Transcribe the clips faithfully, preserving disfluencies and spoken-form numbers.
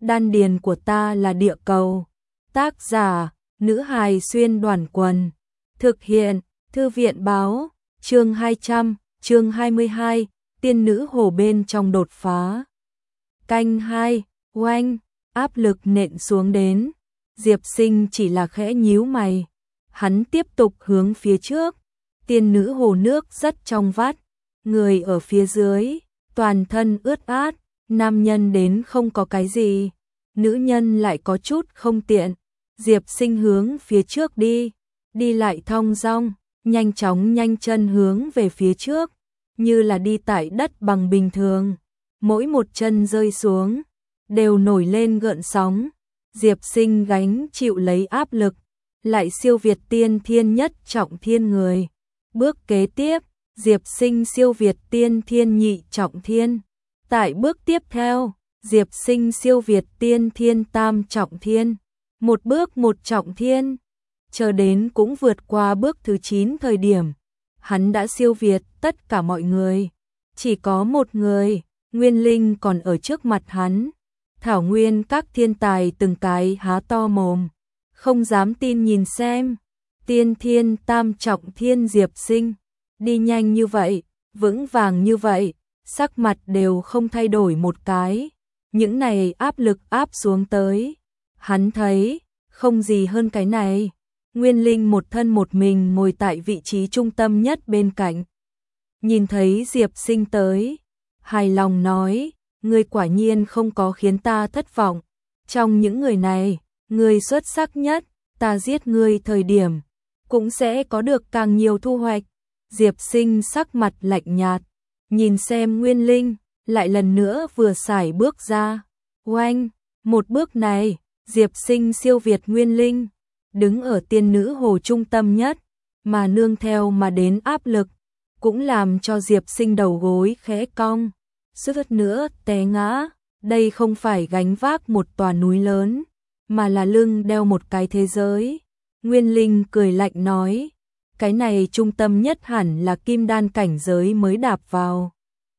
đan điền của ta là địa cầu. Tác giả, nữ hài xuyên đoàn quần. Thực hiện, thư viện báo, chương hai trăm, chương hai mươi hai, tiên nữ hồ bên trong đột phá. Canh hai, oanh, áp lực nện xuống đến. Diệp Sinh chỉ là khẽ nhíu mày. Hắn tiếp tục hướng phía trước. Tiên nữ hồ nước rất trong vắt. Người ở phía dưới, toàn thân ướt át. Nam nhân đến không có cái gì. Nữ nhân lại có chút không tiện. Diệp Sinh hướng phía trước đi. Đi lại thong dong, nhanh chóng nhanh chân hướng về phía trước. Như là đi tại đất bằng bình thường. Mỗi một chân rơi xuống, đều nổi lên gợn sóng. Diệp Sinh gánh chịu lấy áp lực, lại siêu việt tiên thiên nhất trọng thiên người. Bước kế tiếp, Diệp Sinh siêu việt tiên thiên nhị trọng thiên. Tại bước tiếp theo, Diệp Sinh siêu việt tiên thiên tam trọng thiên. Một bước một trọng thiên, chờ đến cũng vượt qua bước thứ chín thời điểm. Hắn đã siêu việt tất cả mọi người. Chỉ có một người, Nguyên Linh còn ở trước mặt hắn. Thảo Nguyên các thiên tài từng cái há to mồm, không dám tin nhìn xem. Tiên thiên tam trọng thiên Diệp Sinh, đi nhanh như vậy, vững vàng như vậy, sắc mặt đều không thay đổi một cái. Những này áp lực áp xuống tới. Hắn thấy, không gì hơn cái này. Nguyên Linh một thân một mình ngồi tại vị trí trung tâm nhất bên cạnh. Nhìn thấy Diệp Sinh tới, hài lòng nói, ngươi quả nhiên không có khiến ta thất vọng. Trong những người này, ngươi xuất sắc nhất, ta giết ngươi thời điểm, cũng sẽ có được càng nhiều thu hoạch. Diệp Sinh sắc mặt lạnh nhạt, nhìn xem Nguyên Linh, lại lần nữa vừa xài bước ra. Oanh, một bước này, Diệp Sinh siêu việt Nguyên Linh, đứng ở tiên nữ hồ trung tâm nhất, mà nương theo mà đến áp lực, cũng làm cho Diệp Sinh đầu gối khẽ cong, suýt nữa té ngã. Đây không phải gánh vác một tòa núi lớn, mà là lưng đeo một cái thế giới. Nguyên Linh cười lạnh nói, cái này trung tâm nhất hẳn là kim đan cảnh giới mới đạp vào.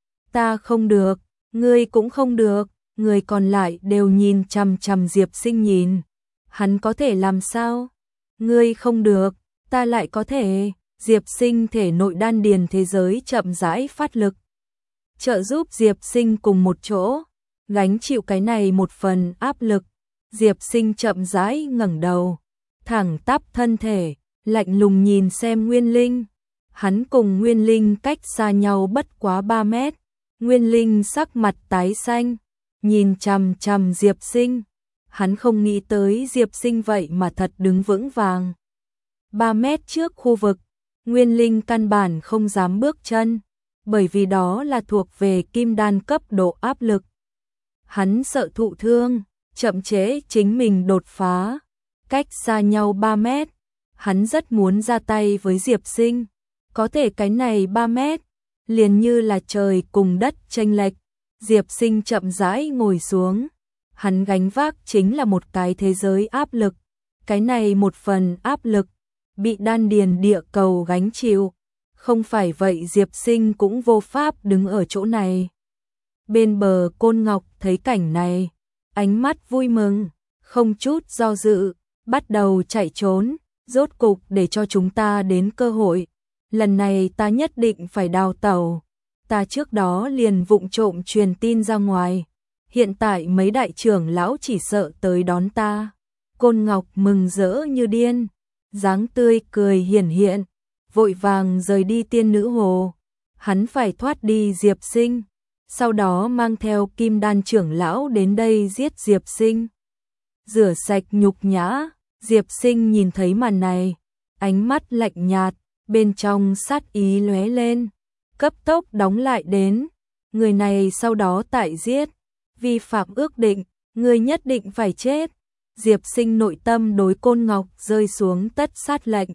Ta không được, ngươi cũng không được, người còn lại đều nhìn chằm chằm Diệp Sinh nhìn. Hắn có thể làm sao? Ngươi không được, ta lại có thể. Diệp Sinh thể nội đan điền thế giới chậm rãi phát lực, trợ giúp Diệp Sinh cùng một chỗ gánh chịu cái này một phần áp lực. Diệp Sinh chậm rãi ngẩng đầu, thẳng tắp thân thể, lạnh lùng nhìn xem Nguyên Linh. Hắn cùng Nguyên Linh cách xa nhau bất quá ba mét. Nguyên Linh sắc mặt tái xanh, nhìn chằm chằm Diệp Sinh. Hắn không nghĩ tới Diệp Sinh vậy mà thật đứng vững vàng. ba mét trước khu vực, Nguyên Linh căn bản không dám bước chân, bởi vì đó là thuộc về kim đan cấp độ áp lực. Hắn sợ thụ thương, chậm trễ chính mình đột phá. Cách xa nhau ba mét, hắn rất muốn ra tay với Diệp Sinh. Có thể cái này ba mét, liền như là trời cùng đất chênh lệch. Diệp Sinh chậm rãi ngồi xuống. Hắn gánh vác chính là một cái thế giới áp lực. Cái này một phần áp lực, bị đan điền địa cầu gánh chịu. Không phải vậy Diệp Sinh cũng vô pháp đứng ở chỗ này. Bên bờ Côn Ngọc thấy cảnh này, ánh mắt vui mừng, không chút do dự, bắt đầu chạy trốn. Rốt cục để cho chúng ta đến cơ hội. Lần này ta nhất định phải đào tẩu. Ta trước đó liền vụng trộm truyền tin ra ngoài. Hiện tại mấy đại trưởng lão chỉ sợ tới đón ta. Côn Ngọc mừng rỡ như điên, dáng tươi cười hiển hiện, vội vàng rời đi tiên nữ hồ. Hắn phải thoát đi Diệp Sinh, sau đó mang theo kim đan trưởng lão đến đây giết Diệp Sinh, rửa sạch nhục nhã. Diệp Sinh nhìn thấy màn này, ánh mắt lạnh nhạt, bên trong sát ý lóe lên, cấp tốc đóng lại đến. Người này sau đó tại giết, vi phạm ước định, người nhất định phải chết. Diệp Sinh nội tâm đối Côn Ngọc rơi xuống tất sát lệnh,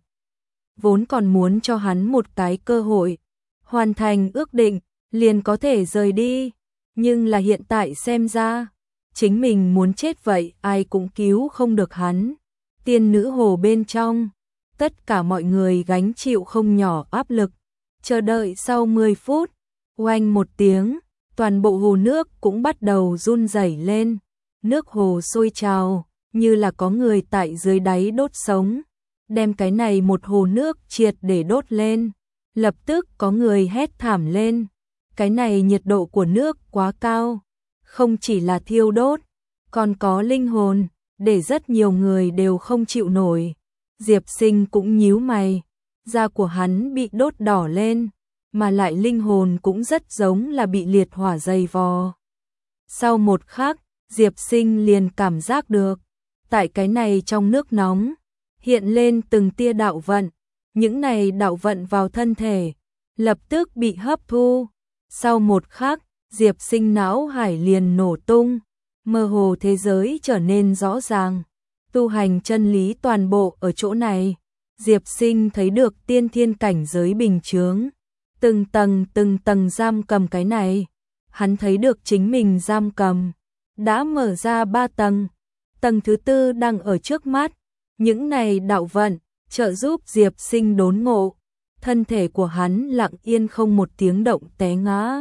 vốn còn muốn cho hắn một cái cơ hội, hoàn thành ước định, liền có thể rời đi. Nhưng là hiện tại xem ra, chính mình muốn chết vậy ai cũng cứu không được hắn. Tiên nữ hồ bên trong, tất cả mọi người gánh chịu không nhỏ áp lực. Chờ đợi sau mười phút, oanh một tiếng, toàn bộ hồ nước cũng bắt đầu run rẩy lên. nước hồ sôi trào, như là có người tại dưới đáy đốt sống, đem cái này một hồ nước triệt để đốt lên. Lập tức có người hét thảm lên, cái này nhiệt độ của nước quá cao, không chỉ là thiêu đốt, còn có linh hồn, để rất nhiều người đều không chịu nổi. Diệp Sinh cũng nhíu mày, da của hắn bị đốt đỏ lên, mà lại linh hồn cũng rất giống là bị liệt hỏa dày vò. Sau một khắc, Diệp Sinh liền cảm giác được, tại cái này trong nước nóng, hiện lên từng tia đạo vận, những này đạo vận vào thân thể, lập tức bị hấp thu. Sau một khắc, Diệp Sinh não hải liền nổ tung, mơ hồ thế giới trở nên rõ ràng. Tu hành chân lý toàn bộ ở chỗ này. Diệp Sinh thấy được tiên thiên cảnh giới bình chướng, từng tầng từng tầng giam cầm cái này. Hắn thấy được chính mình giam cầm, đã mở ra ba tầng, tầng thứ tư đang ở trước mắt. Những này đạo vận trợ giúp Diệp Sinh đốn ngộ, thân thể của hắn lặng yên không một tiếng động té ngã,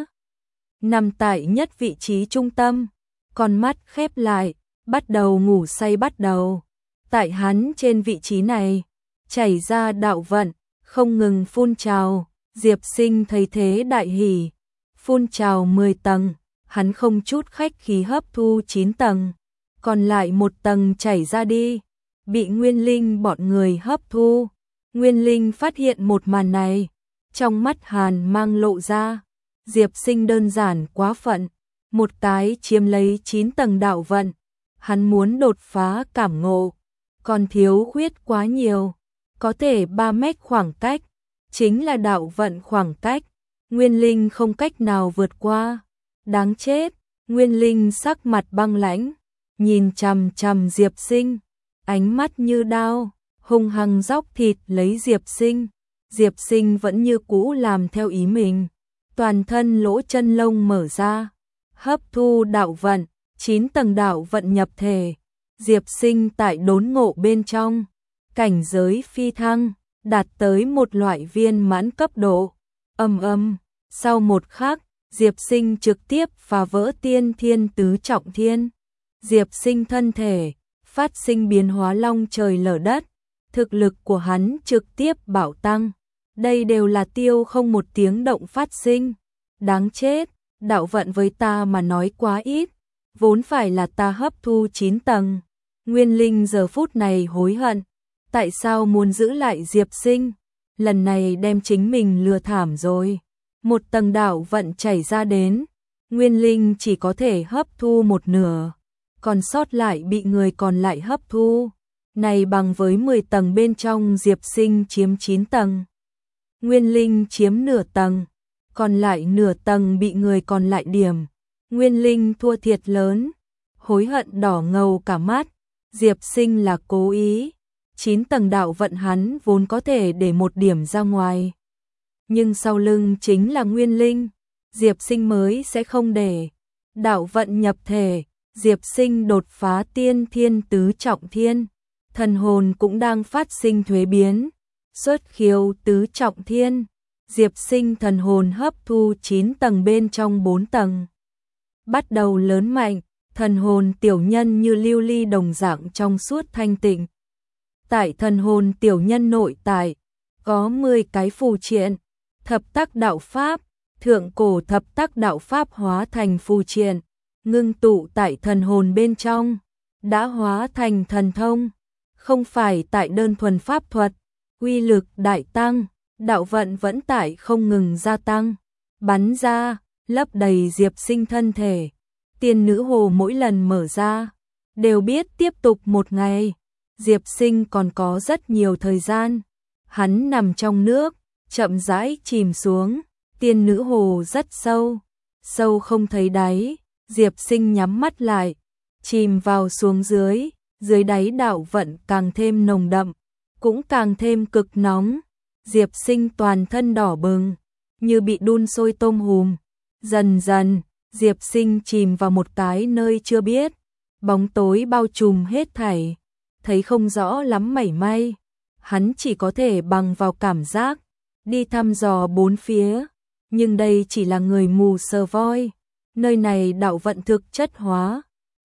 nằm tại nhất vị trí trung tâm, con mắt khép lại, bắt đầu ngủ say bắt đầu. Tại hắn trên vị trí này, chảy ra đạo vận, không ngừng phun trào. Diệp Sinh thấy thế đại hỉ, phun trào mười tầng, hắn không chút khách khí hấp thu chín tầng, còn lại một tầng chảy ra đi, bị Nguyên Linh bọn người hấp thu. Nguyên Linh phát hiện một màn này, trong mắt hàn mang lộ ra. Diệp Sinh đơn giản quá phận, một cái chiếm lấy chín tầng đạo vận, hắn muốn đột phá cảm ngộ, còn thiếu khuyết quá nhiều, có thể ba mét khoảng cách, chính là đạo vận khoảng cách, Nguyên Linh không cách nào vượt qua. Đáng chết, Nguyên Linh sắc mặt băng lãnh, nhìn chằm chằm Diệp Sinh, ánh mắt như đao, hung hăng róc thịt lấy Diệp Sinh. Diệp Sinh vẫn như cũ làm theo ý mình, toàn thân lỗ chân lông mở ra, hấp thu đạo vận, chín tầng đạo vận nhập thể. Diệp Sinh tại đốn ngộ bên trong, cảnh giới phi thăng, đạt tới một loại viên mãn cấp độ. Âm âm, sau một khắc, Diệp Sinh trực tiếp phá vỡ tiên thiên tứ trọng thiên. Diệp Sinh thân thể phát sinh biến hóa long trời lở đất, thực lực của hắn trực tiếp bạo tăng. Đây đều là tiêu không một tiếng động phát sinh. Đáng chết, đạo vận với ta mà nói quá ít, vốn phải là ta hấp thu chín tầng. Nguyên Linh giờ phút này hối hận, tại sao muốn giữ lại Diệp Sinh, lần này đem chính mình lừa thảm rồi. Một tầng đạo vận chảy ra đến, Nguyên Linh chỉ có thể hấp thu một nửa, còn sót lại bị người còn lại hấp thu. Này bằng với mười tầng bên trong Diệp Sinh chiếm chín tầng, Nguyên Linh chiếm nửa tầng, còn lại nửa tầng bị người còn lại điểm. Nguyên Linh thua thiệt lớn, hối hận đỏ ngầu cả mắt. Diệp Sinh là cố ý, chín tầng đạo vận hắn vốn có thể để một điểm ra ngoài, nhưng sau lưng chính là Nguyên Linh, Diệp Sinh mới sẽ không để. Đạo vận nhập thể, Diệp Sinh đột phá tiên thiên tứ trọng thiên, thần hồn cũng đang phát sinh thuế biến, xuất khiếu tứ trọng thiên. Diệp Sinh thần hồn hấp thu chín tầng bên trong bốn tầng, bắt đầu lớn mạnh, thần hồn tiểu nhân như lưu ly đồng dạng trong suốt thanh tịnh. Tại thần hồn tiểu nhân nội tại, có mười cái phù triện, thập tác đạo pháp, thượng cổ thập tác đạo pháp hóa thành phù triện, ngưng tụ tại thần hồn bên trong, đã hóa thành thần thông, không phải tại đơn thuần pháp thuật, uy lực đại tăng, đạo vận vẫn tại không ngừng gia tăng, bắn ra, lấp đầy Diệp Sinh thân thể. Tiên nữ hồ mỗi lần mở ra, đều biết tiếp tục một ngày. Diệp Sinh còn có rất nhiều thời gian. Hắn nằm trong nước, chậm rãi chìm xuống. Tiên nữ hồ rất sâu, sâu không thấy đáy. Diệp Sinh nhắm mắt lại, chìm vào xuống dưới. Dưới đáy đạo vận càng thêm nồng đậm, cũng càng thêm cực nóng. Diệp Sinh toàn thân đỏ bừng, như bị đun sôi tôm hùm. Dần dần, Diệp Sinh chìm vào một cái nơi chưa biết, bóng tối bao trùm hết thảy, thấy không rõ lắm mảy may. Hắn chỉ có thể bằng vào cảm giác, đi thăm dò bốn phía, nhưng đây chỉ là người mù sờ voi. Nơi này đạo vận thực chất hóa,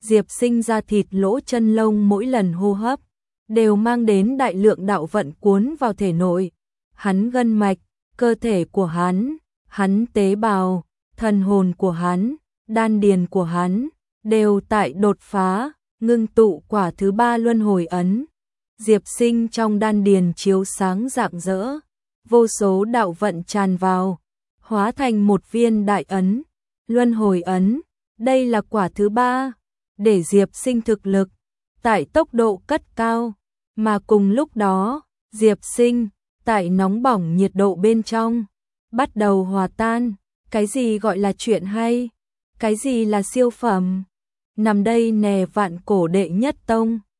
Diệp Sinh ra thịt lỗ chân lông mỗi lần hô hấp đều mang đến đại lượng đạo vận cuốn vào thể nội. Hắn gân mạch, cơ thể của hắn, hắn tế bào, thần hồn của hắn, đan điền của hắn đều tại đột phá, ngưng tụ quả thứ ba luân hồi ấn. Diệp Sinh trong đan điền chiếu sáng rạng rỡ, vô số đạo vận tràn vào, hóa thành một viên đại ấn, luân hồi ấn. Đây là quả thứ ba, để Diệp Sinh thực lực tại tốc độ cất cao, mà cùng lúc đó, Diệp Sinh tại nóng bỏng nhiệt độ bên trong bắt đầu hòa tan. Cái gì gọi là chuyện hay? Cái gì là siêu phẩm? Nằm đây nè vạn cổ đệ nhất tông.